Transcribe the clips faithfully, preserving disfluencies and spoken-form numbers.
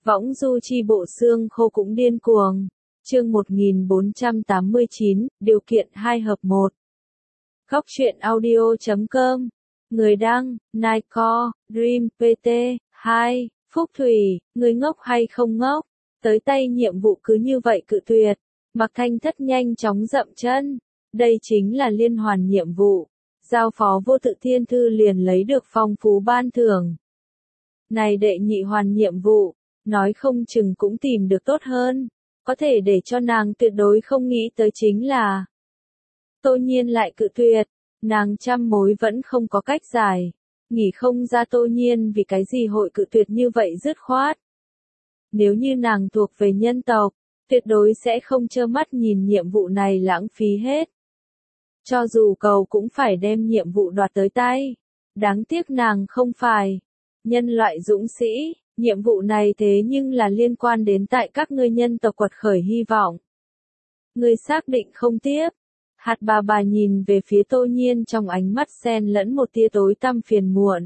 Võng du chi bộ xương khô cũng điên cuồng. Chương một nghìn bốn trăm tám mươi chín, điều kiện hai hợp một. Góc truyện audio chấm com. Người đăng, Nightcore, Dream, pê tê, hai, Phúc Thủy, người ngốc hay không ngốc? Tới tay nhiệm vụ cứ như vậy cự tuyệt. Mạc Thanh Thất nhanh chóng dậm chân. Đây chính là liên hoàn nhiệm vụ. Giao phó vô tự thiên thư liền lấy được phong phú ban thưởng. Này đệ nhị hoàn nhiệm vụ, nói không chừng cũng tìm được tốt hơn. Có thể để cho nàng tuyệt đối không nghĩ tới chính là Tô Nhiên lại cự tuyệt, nàng trăm mối vẫn không có cách giải, nghĩ không ra Tô Nhiên vì cái gì hội cự tuyệt như vậy dứt khoát. Nếu như nàng thuộc về nhân tộc, tuyệt đối sẽ không trơ mắt nhìn nhiệm vụ này lãng phí hết. Cho dù cầu cũng phải đem nhiệm vụ đoạt tới tay, đáng tiếc nàng không phải nhân loại dũng sĩ. Nhiệm vụ này thế nhưng là liên quan đến tại các ngươi nhân tộc quật khởi hy vọng. Ngươi xác định không tiếp. Hạt bà bà nhìn về phía Tô Nhiên trong ánh mắt xen lẫn một tia tối tăm phiền muộn.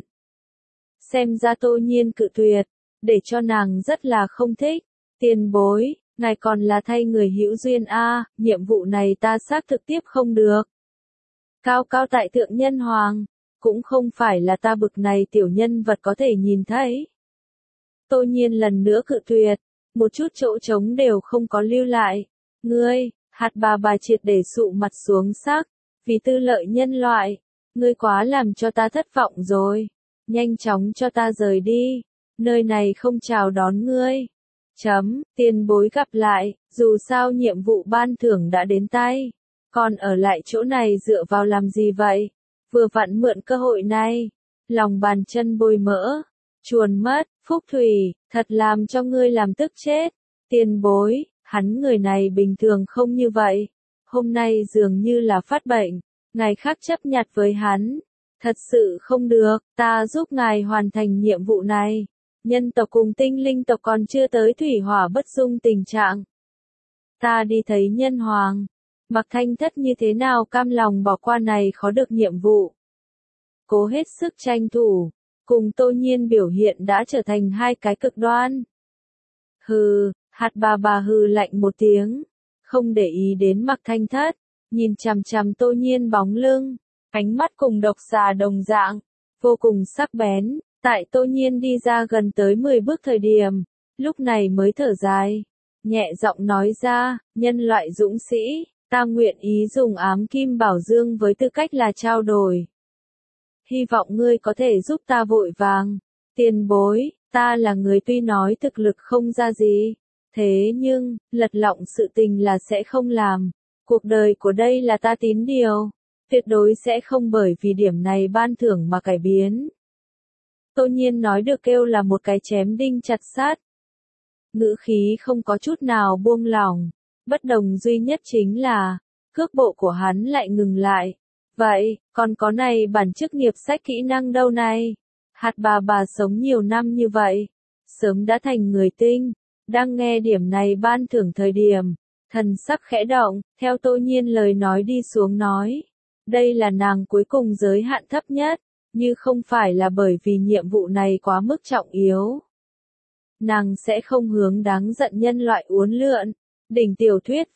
Xem ra Tô Nhiên cự tuyệt, để cho nàng rất là không thích. Tiền bối, ngài còn là thay người hữu duyên a, nhiệm vụ này ta xác thực tiếp không được. Cao cao tại thượng nhân hoàng, cũng không phải là ta bực này tiểu nhân vật có thể nhìn thấy. Tô Nhiên lần nữa cự tuyệt, một chút chỗ trống đều không có lưu lại. Ngươi, hạt bà bà triệt để sụ mặt xuống sắc, vì tư lợi nhân loại, ngươi quá làm cho ta thất vọng rồi. Nhanh chóng cho ta rời đi, nơi này không chào đón ngươi. Chấm, tiền bối gặp lại, dù sao nhiệm vụ ban thưởng đã đến tay. Còn ở lại chỗ này dựa vào làm gì vậy? Vừa vặn mượn cơ hội này, lòng bàn chân bôi mỡ. Chuồn mất, Phúc Thủy, thật làm cho ngươi làm tức chết. Tiền bối, hắn người này bình thường không như vậy. Hôm nay dường như là phát bệnh, ngài khác chấp nhặt với hắn. Thật sự không được, ta giúp ngài hoàn thành nhiệm vụ này. Nhân tộc cùng tinh linh tộc còn chưa tới thủy hỏa bất dung tình trạng. Ta đi thấy nhân hoàng. Mạc Thanh Thất như thế nào cam lòng bỏ qua này khó được nhiệm vụ. Cố hết sức tranh thủ. Cùng Tô Nhiên biểu hiện đã trở thành hai cái cực đoan. Hừ, hạt bà bà hừ lạnh một tiếng, không để ý đến Mạc Thanh Thất, nhìn chằm chằm Tô Nhiên bóng lưng, ánh mắt cùng độc xà đồng dạng, vô cùng sắc bén. Tại Tô Nhiên đi ra gần tới mười bước thời điểm, lúc này mới thở dài, nhẹ giọng nói ra, nhân loại dũng sĩ, ta nguyện ý dùng ám kim bảo dương với tư cách là trao đổi. Hy vọng ngươi có thể giúp ta vội vàng. Tiền bối, ta là người tuy nói thực lực không ra gì, thế nhưng, lật lọng sự tình là sẽ không làm. Cuộc đời của đây là ta tín điều, tuyệt đối sẽ không bởi vì điểm này ban thưởng mà cải biến. Tô Nhiên nói được kêu là một cái chém đinh chặt sắt. Ngữ khí không có chút nào buông lỏng, bất đồng duy nhất chính là, cước bộ của hắn lại ngừng lại. Vậy, còn có này bản chức nghiệp sách kỹ năng đâu này? Hạt bà bà sống nhiều năm như vậy, sớm đã thành người tinh, đang nghe điểm này ban thưởng thời điểm, thần sắc khẽ động, theo Tô Nhiên lời nói đi xuống nói. Đây là nàng cuối cùng giới hạn thấp nhất, như không phải là bởi vì nhiệm vụ này quá mức trọng yếu. Nàng sẽ không hướng đáng giận nhân loại uốn lượn. Đỉnh tiểu thuyết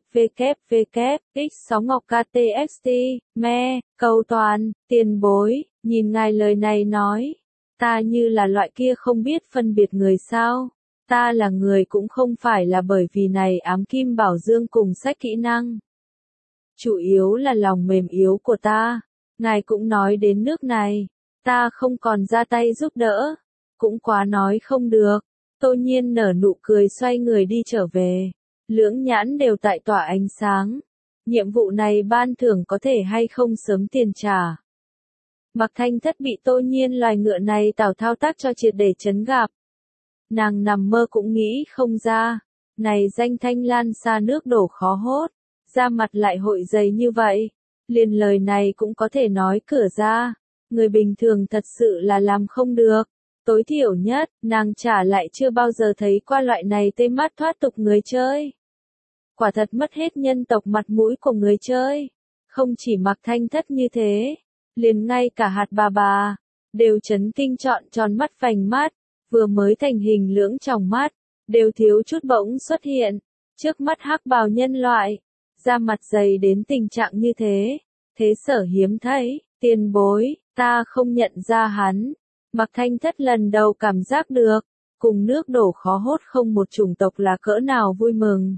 www, x sáu ngọc ktxt, me, cầu toàn, tiền bối, nhìn ngài lời này nói, ta như là loại kia không biết phân biệt người sao, ta là người cũng không phải là bởi vì này ám kim bảo dương cùng sách kỹ năng. Chủ yếu là lòng mềm yếu của ta, ngài cũng nói đến nước này, ta không còn ra tay giúp đỡ, cũng quá nói không được. Tô Nhiên nở nụ cười xoay người đi trở về. Lưỡng nhãn đều tại tỏa ánh sáng. Nhiệm vụ này ban thưởng có thể hay không sớm tiền trả. Mạc Thanh Thất bị Tô Nhiên loài ngựa này tào thao tác cho triệt để chấn gặp. Nàng nằm mơ cũng nghĩ không ra. Này danh thanh lan xa nước đổ khó hốt. Da mặt lại hội dày như vậy. Liền lời này cũng có thể nói cửa ra. Người bình thường thật sự là làm không được. Tối thiểu nhất, nàng trả lại chưa bao giờ thấy qua loại này tê mắt thoát tục người chơi. Quả thật mất hết nhân tộc mặt mũi của người chơi. Không chỉ Mạc Thanh Thất như thế, liền ngay cả hạt bà bà, đều chấn kinh trọn tròn mắt vành mắt, vừa mới thành hình lưỡng tròng mắt, đều thiếu chút bỗng xuất hiện, trước mắt hắc bào nhân loại, da mặt dày đến tình trạng như thế, thế sở hiếm thấy, tiền bối, ta không nhận ra hắn. Mạc Thanh Thất lần đầu cảm giác được, cùng nước đổ khó hốt không một chủng tộc là cỡ nào vui mừng.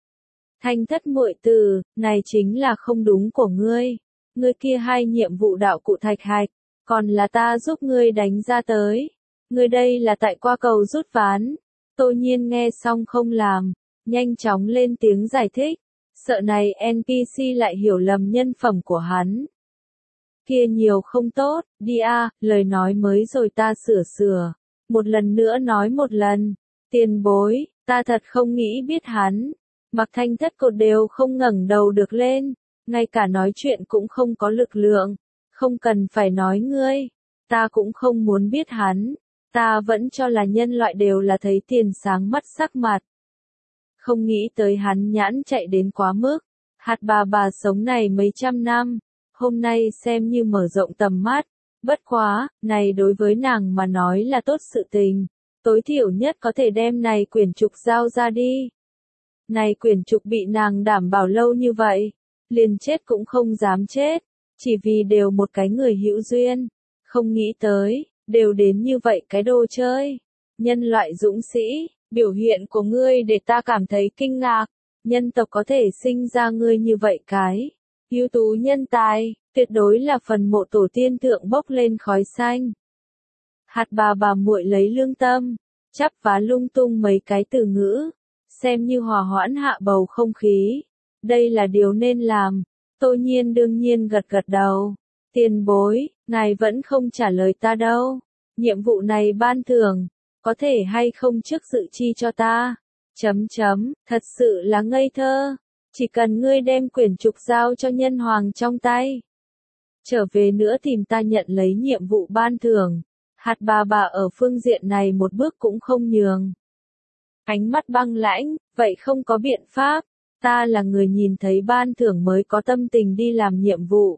Thanh Thất muội tử, này chính là không đúng của ngươi, ngươi kia hai nhiệm vụ đạo cụ thạch hạch, còn là ta giúp ngươi đánh ra tới. Ngươi đây là tại qua cầu rút ván. Tô Nhiên nghe xong không làm, nhanh chóng lên tiếng giải thích, sợ này en pê xê lại hiểu lầm nhân phẩm của hắn. Kia nhiều không tốt, đi a, lời nói mới rồi ta sửa sửa, một lần nữa nói một lần, tiền bối, ta thật không nghĩ biết hắn. Mạc Thanh Thất cột đều không ngẩng đầu được lên, ngay cả nói chuyện cũng không có lực lượng, không cần phải nói ngươi, ta cũng không muốn biết hắn. Ta vẫn cho là nhân loại đều là thấy tiền sáng mắt sắc mặt. Không nghĩ tới hắn nhãn chạy đến quá mức. Hạt bà bà sống này mấy trăm năm, hôm nay xem như mở rộng tầm mắt. Bất quá, này đối với nàng mà nói là tốt sự tình. Tối thiểu nhất có thể đem này quyển trục giao ra đi. Này quyển trục bị nàng đảm bảo lâu như vậy, liền chết cũng không dám chết, chỉ vì đều một cái người hữu duyên. Không nghĩ tới, đều đến như vậy cái đồ chơi. Nhân loại dũng sĩ, biểu hiện của ngươi để ta cảm thấy kinh ngạc. Nhân tộc có thể sinh ra ngươi như vậy cái ưu tú nhân tài, tuyệt đối là phần mộ tổ tiên thượng bốc lên khói xanh. Hạt bà bà muội lấy lương tâm, chắp vá lung tung mấy cái từ ngữ, xem như hòa hoãn hạ bầu không khí. Đây là điều nên làm. Tô Nhiên đương nhiên gật gật đầu. Tiền bối, ngài vẫn không trả lời ta đâu. Nhiệm vụ này ban thưởng, có thể hay không trước sự chi cho ta? Chấm chấm, thật sự là ngây thơ. Chỉ cần ngươi đem quyển trục giao cho nhân hoàng trong tay. Trở về nữa tìm ta nhận lấy nhiệm vụ ban thưởng. Hạt bà bà ở phương diện này một bước cũng không nhường. Ánh mắt băng lãnh, vậy không có biện pháp. Ta là người nhìn thấy ban thưởng mới có tâm tình đi làm nhiệm vụ.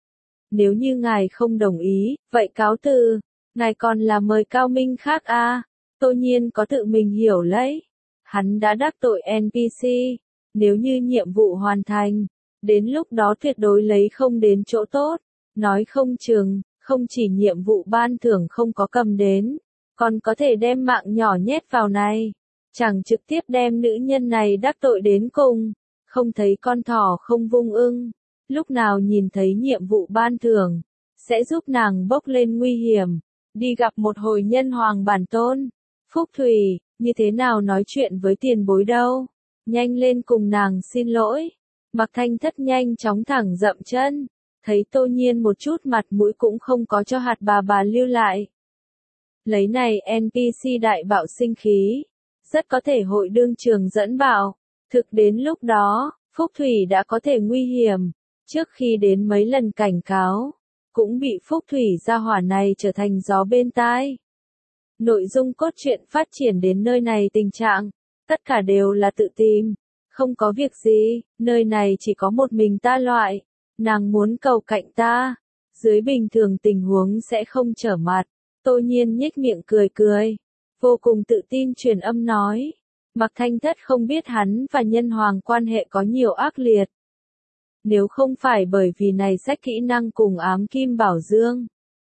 Nếu như ngài không đồng ý, vậy cáo từ. Ngài còn là mời cao minh khác a. À? Tô Nhiên có tự mình hiểu lấy. Hắn đã đắc tội en pê xê. Nếu như nhiệm vụ hoàn thành, đến lúc đó tuyệt đối lấy không đến chỗ tốt. Nói không chừng, không chỉ nhiệm vụ ban thưởng không có cầm đến, còn có thể đem mạng nhỏ nhét vào này. Chẳng trực tiếp đem nữ nhân này đắc tội đến cùng. Không thấy con thỏ không vung ưng. Lúc nào nhìn thấy nhiệm vụ ban thưởng, sẽ giúp nàng bốc lên nguy hiểm. Đi gặp một hồi nhân hoàng bản tôn. Phúc Thủy, như thế nào nói chuyện với tiền bối đâu. Nhanh lên cùng nàng xin lỗi. Mạc Thanh Thất nhanh chóng thẳng dậm chân. Thấy Tô Nhiên một chút mặt mũi cũng không có cho hạt bà bà lưu lại. Lấy này en pê xê đại bạo sinh khí. Rất có thể hội đương trường dẫn bảo. Thực đến lúc đó, Phúc Thủy đã có thể nguy hiểm. Trước khi đến mấy lần cảnh cáo, cũng bị Phúc Thủy gia hỏa này trở thành gió bên tai. Nội dung cốt truyện phát triển đến nơi này tình trạng, tất cả đều là tự tìm, không có việc gì, nơi này chỉ có một mình ta loại, nàng muốn cầu cạnh ta, dưới bình thường tình huống sẽ không trở mặt. Tô Nhiên nhếch miệng cười cười, vô cùng tự tin truyền âm nói, Mạc Thanh Thất không biết hắn và nhân hoàng quan hệ có nhiều ác liệt. Nếu không phải bởi vì này sách kỹ năng cùng ám kim bảo dương,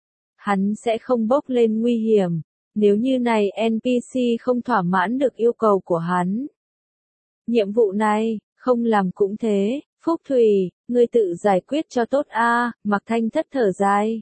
hắn sẽ không bốc lên nguy hiểm. Nếu như này en pê xê không thỏa mãn được yêu cầu của hắn. Nhiệm vụ này, không làm cũng thế. Phúc Thủy, ngươi tự giải quyết cho tốt a. À, Mạc Thanh Thất thở dài.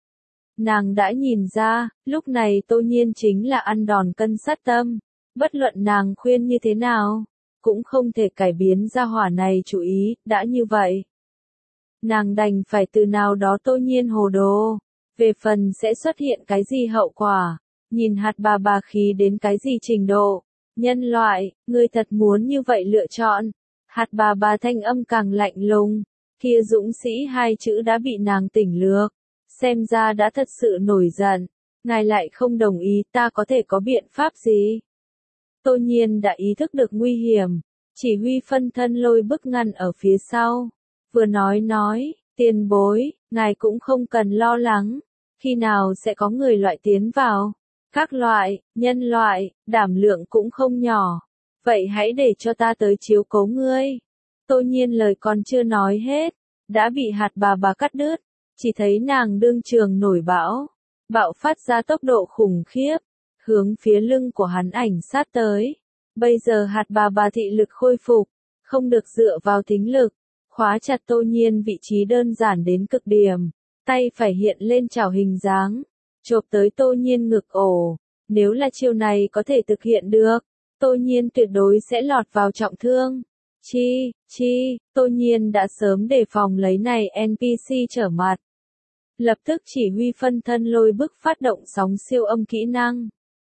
Nàng đã nhìn ra, lúc này Tô Nhiên chính là ăn đòn cân sát tâm. Bất luận nàng khuyên như thế nào, cũng không thể cải biến ra hỏa này chủ ý, đã như vậy. Nàng đành phải từ nào đó Tô Nhiên hồ đồ. Về phần sẽ xuất hiện cái gì hậu quả. Nhìn hạt bà bà khí đến cái gì trình độ. Nhân loại, ngươi thật muốn như vậy lựa chọn. Hạt bà bà thanh âm càng lạnh lùng. Kia dũng sĩ hai chữ đã bị nàng tỉnh lược. Xem ra đã thật sự nổi giận. Ngài lại không đồng ý, ta có thể có biện pháp gì? Tô Nhiên đã ý thức được nguy hiểm. Chỉ huy phân thân lôi bức ngăn ở phía sau. Vừa nói nói, tiền bối, ngài cũng không cần lo lắng. Khi nào sẽ có người loại tiến vào? Các loại, nhân loại, đảm lượng cũng không nhỏ. Vậy hãy để cho ta tới chiếu cố ngươi. Tô Nhiên lời còn chưa nói hết, đã bị hạt bà bà cắt đứt, chỉ thấy nàng đương trường nổi bão, bạo phát ra tốc độ khủng khiếp, hướng phía lưng của hắn ảnh sát tới. Bây giờ hạt bà bà thị lực khôi phục, không được dựa vào thính lực, khóa chặt Tô Nhiên vị trí đơn giản đến cực điểm, tay phải hiện lên chảo hình dáng, chộp tới Tô Nhiên ngực ổ. Nếu là chiêu này có thể thực hiện được, Tô Nhiên tuyệt đối sẽ lọt vào trọng thương. Chi, chi, Tô Nhiên đã sớm đề phòng lấy này en pê xê trở mặt. Lập tức chỉ huy phân thân lôi bức phát động sóng siêu âm kỹ năng.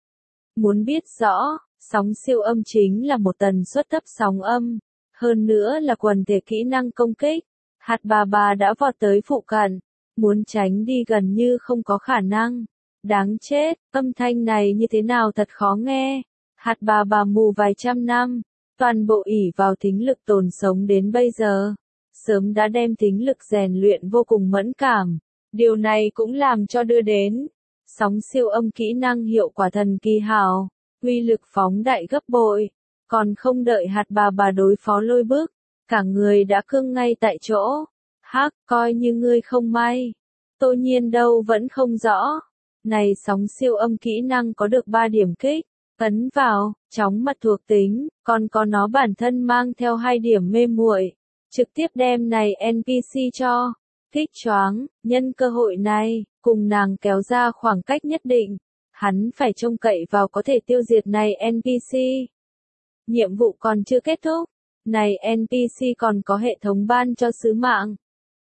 Muốn biết rõ, sóng siêu âm chính là một tần suất thấp sóng âm, hơn nữa là quần thể kỹ năng công kích. Hạt bà bà đã vọt tới phụ cận, muốn tránh đi gần như không có khả năng. Đáng chết, âm thanh này như thế nào thật khó nghe. Hạt bà bà mù vài trăm năm, toàn bộ ỷ vào thính lực tồn sống đến bây giờ, sớm đã đem thính lực rèn luyện vô cùng mẫn cảm. Điều này cũng làm cho đưa đến sóng siêu âm kỹ năng hiệu quả thần kỳ hảo, uy lực phóng đại gấp bội, còn không đợi hạt bà bà đối phó lôi bức, cả người đã cương ngay tại chỗ. Hắc, coi như ngươi không may. Tô Nhiên đâu vẫn không rõ. Này sóng siêu âm kỹ năng có được ba điểm kích, ấn vào, chóng mặt thuộc tính, còn có nó bản thân mang theo hai điểm mê muội, trực tiếp đem này en pê xê cho kích choáng. Nhân cơ hội này, cùng nàng kéo ra khoảng cách nhất định, hắn phải trông cậy vào có thể tiêu diệt này en pê xê. Nhiệm vụ còn chưa kết thúc, này en pê xê còn có hệ thống ban cho sứ mạng.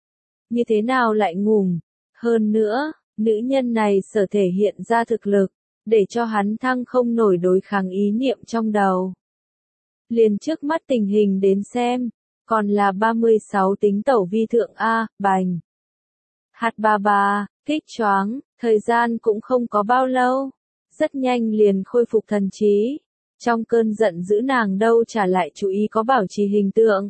Như thế nào lại ngủm? Hơn nữa, nữ nhân này sở thể hiện ra thực lực, để cho hắn thăng không nổi đối kháng ý niệm trong đầu. Liền trước mắt tình hình đến xem, còn là ba mươi sáu tính tẩu vi thượng A, bành. Hạt bà bà, kích choáng, thời gian cũng không có bao lâu, rất nhanh liền khôi phục thần trí. Trong cơn giận dữ nàng đâu trả lại chú ý có bảo trì hình tượng.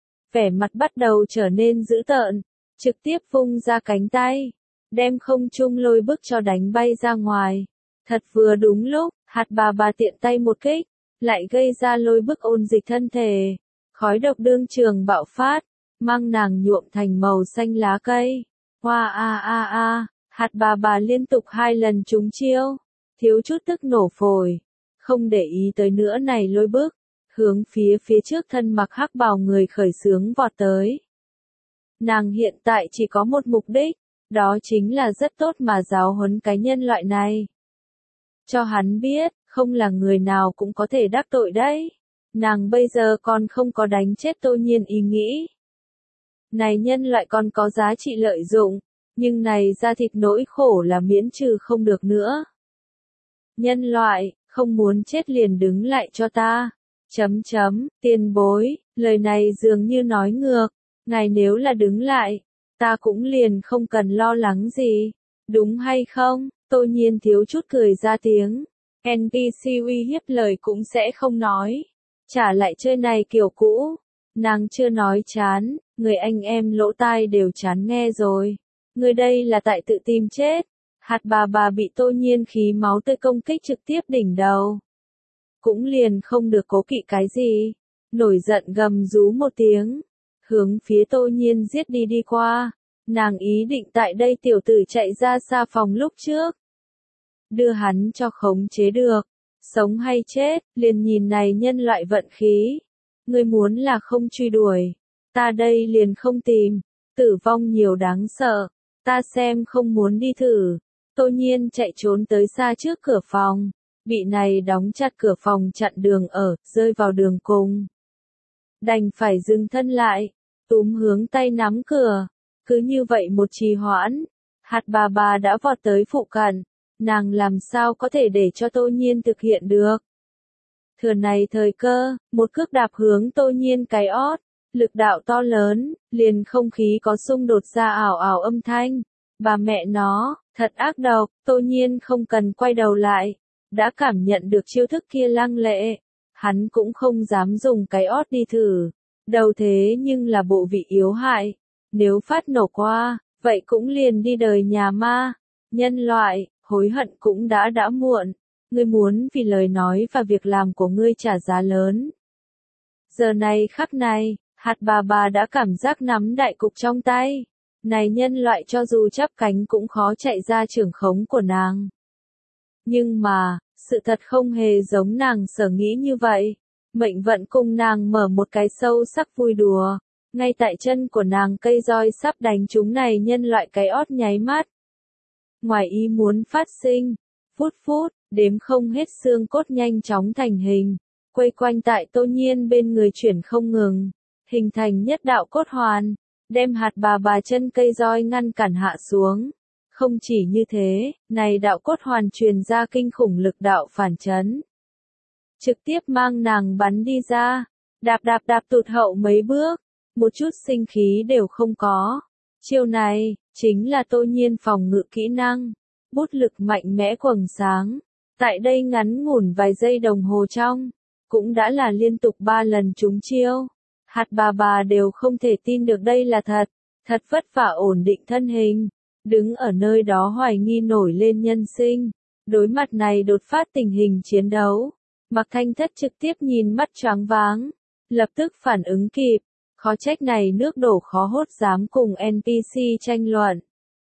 Vẻ mặt bắt đầu trở nên dữ tợn, trực tiếp vung ra cánh tay, đem không trung lôi bức cho đánh bay ra ngoài. Thật vừa đúng lúc, hạt bà bà tiện tay một kích, lại gây ra lôi bức ôn dịch thân thể. Khói độc đương trường bạo phát, mang nàng nhuộm thành màu xanh lá cây. Hoa a a a, hạt bà bà liên tục hai lần trúng chiêu, thiếu chút tức nổ phổi. Không để ý tới nữa này lôi bức, hướng phía phía trước thân mặc hắc bào người khởi xướng vọt tới. Nàng hiện tại chỉ có một mục đích, đó chính là rất tốt mà giáo huấn cái nhân loại này. Cho hắn biết, không là người nào cũng có thể đắc tội đấy. Nàng bây giờ còn không có đánh chết Tô Nhiên ý nghĩ. Này nhân loại còn có giá trị lợi dụng, nhưng này ra thịt nỗi khổ là miễn trừ không được nữa. Nhân loại, không muốn chết liền đứng lại cho ta. Chấm chấm, tiền bối, lời này dường như nói ngược. Ngài nếu là đứng lại, ta cũng liền không cần lo lắng gì. Đúng hay không? Tô Nhiên thiếu chút cười ra tiếng. en pê xê uy hiếp lời cũng sẽ không nói. Trả lại chơi này kiểu cũ. Nàng chưa nói chán, người anh em lỗ tai đều chán nghe rồi. Người đây là tại tự tìm chết. Hạt bà bà bị Tô Nhiên khí máu tươi công kích trực tiếp đỉnh đầu. Cũng liền không được cố kỵ cái gì. Nổi giận gầm rú một tiếng. Hướng phía Tô Nhiên giết đi đi qua. Nàng ý định tại đây tiểu tử chạy ra xa phòng lúc trước. Đưa hắn cho khống chế được. Sống hay chết, liền nhìn này nhân loại vận khí. Ngươi muốn là không truy đuổi. Ta đây liền không tìm. Tử vong nhiều đáng sợ. Ta xem không muốn đi thử. Tô Nhiên chạy trốn tới xa trước cửa phòng. Bị này đóng chặt cửa phòng chặn đường ở, rơi vào đường cùng. Đành phải dừng thân lại. Túm hướng tay nắm cửa. Cứ như vậy một trì hoãn. Hạt bà bà đã vọt tới phụ cận. Nàng làm sao có thể để cho Tô Nhiên thực hiện được. Thừa này thời cơ, một cước đạp hướng Tô Nhiên cái ót, lực đạo to lớn, liền không khí có xung đột ra ảo ảo âm thanh. Bà mẹ nó, thật ác độc, Tô Nhiên không cần quay đầu lại, đã cảm nhận được chiêu thức kia lăng lệ. Hắn cũng không dám dùng cái ót đi thử, đầu thế nhưng là bộ vị yếu hại. Nếu phát nổ qua, vậy cũng liền đi đời nhà ma. Nhân loại, hối hận cũng đã đã muộn. Ngươi muốn vì lời nói và việc làm của ngươi trả giá lớn. Giờ này khắc này, hạt bà bà đã cảm giác nắm đại cục trong tay. Này nhân loại cho dù chắp cánh cũng khó chạy ra trưởng khống của nàng. Nhưng mà, sự thật không hề giống nàng sở nghĩ như vậy. Mệnh vận cùng nàng mở một cái sâu sắc vui đùa. Ngay tại chân của nàng cây roi sắp đánh chúng này nhân loại cái ót nháy mắt. Ngoài ý muốn phát sinh, phút phút, đếm không hết xương cốt nhanh chóng thành hình. Quây quanh tại Tô Nhiên bên người chuyển không ngừng. Hình thành nhất đạo cốt hoàn. Đem hạt bà bà chân cây roi ngăn cản hạ xuống. Không chỉ như thế, này đạo cốt hoàn truyền ra kinh khủng lực đạo phản chấn. Trực tiếp mang nàng bắn đi ra, đạp đạp đạp tụt hậu mấy bước, một chút sinh khí đều không có. Chiêu này, chính là Tô Nhiên phòng ngự kỹ năng, bút lực mạnh mẽ quầng sáng. Tại đây ngắn ngủn vài giây đồng hồ trong, cũng đã là liên tục ba lần trúng chiêu. Hạt bà bà đều không thể tin được đây là thật, thật vất vả ổn định thân hình, đứng ở nơi đó hoài nghi nổi lên nhân sinh. Đối mặt này đột phát tình hình chiến đấu, Mạc Thanh Thất trực tiếp nhìn mắt choáng váng, lập tức phản ứng kịp, khó trách này nước đổ khó hốt dám cùng en pê xê tranh luận.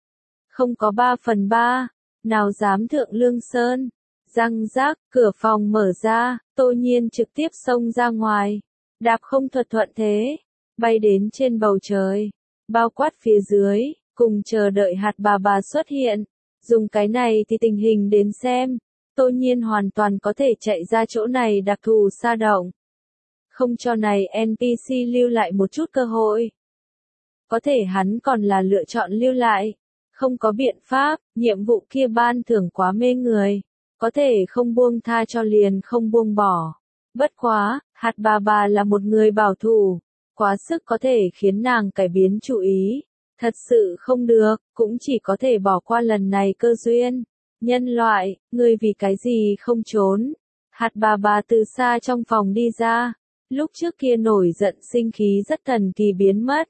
Không có ba phần ba, nào dám thượng lương sơn, răng rác, cửa phòng mở ra, Tô Nhiên trực tiếp xông ra ngoài. Đạp không thuật thuận thế, bay đến trên bầu trời, bao quát phía dưới, cùng chờ đợi hạt bà bà xuất hiện. Dùng cái này thì tình hình đến xem, Tô Nhiên hoàn toàn có thể chạy ra chỗ này đặc thù sa động. Không cho này en pê xê lưu lại một chút cơ hội. Có thể hắn còn là lựa chọn lưu lại. Không có biện pháp, nhiệm vụ kia ban thưởng quá mê người. Có thể không buông tha cho liền không buông bỏ. Bất quá, hạt bà bà là một người bảo thủ, quá sức có thể khiến nàng cải biến chủ ý. Thật sự không được, cũng chỉ có thể bỏ qua lần này cơ duyên. Nhân loại, ngươi vì cái gì không trốn? Hạt bà bà từ xa trong phòng đi ra, lúc trước kia nổi giận sinh khí rất thần kỳ biến mất.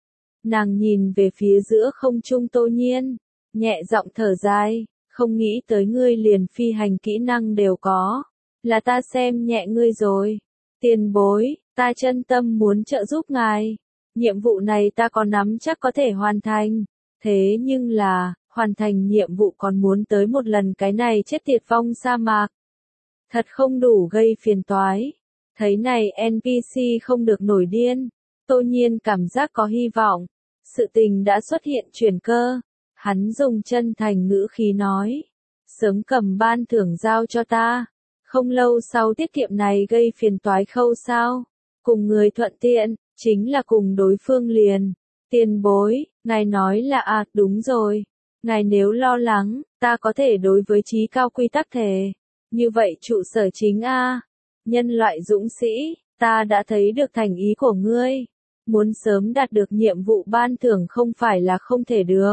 Nàng nhìn về phía giữa không trung Tô Nhiên, nhẹ giọng thở dài, không nghĩ tới ngươi liền phi hành kỹ năng đều có. Là ta xem nhẹ ngươi rồi. Tiền bối, ta chân tâm muốn trợ giúp ngài. Nhiệm vụ này ta có nắm chắc có thể hoàn thành. Thế nhưng là, hoàn thành nhiệm vụ còn muốn tới một lần cái này chết tiệt vong sa mạc. Thật không đủ gây phiền toái. Thấy này en pê xê không được nổi điên. Tô Nhiên cảm giác có hy vọng. Sự tình đã xuất hiện chuyển cơ. Hắn dùng chân thành ngữ khí nói. Sớm cầm ban thưởng giao cho ta. Không lâu sau tiết kiệm này gây phiền toái khâu sao. Cùng người thuận tiện, chính là cùng đối phương liền. Tiền bối, ngài nói là à, đúng rồi. Ngài nếu lo lắng, ta có thể đối với trí cao quy tắc thể. Như vậy trụ sở chính A. Nhân loại dũng sĩ, ta đã thấy được thành ý của ngươi. Muốn sớm đạt được nhiệm vụ ban thưởng không phải là không thể được.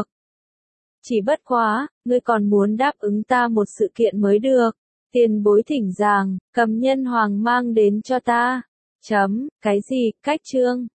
Chỉ bất quá, ngươi còn muốn đáp ứng ta một sự kiện mới được. Tiền bối thỉnh giảng, cầm nhân hoàng mang đến cho ta. Chấm, cái gì, cách chương.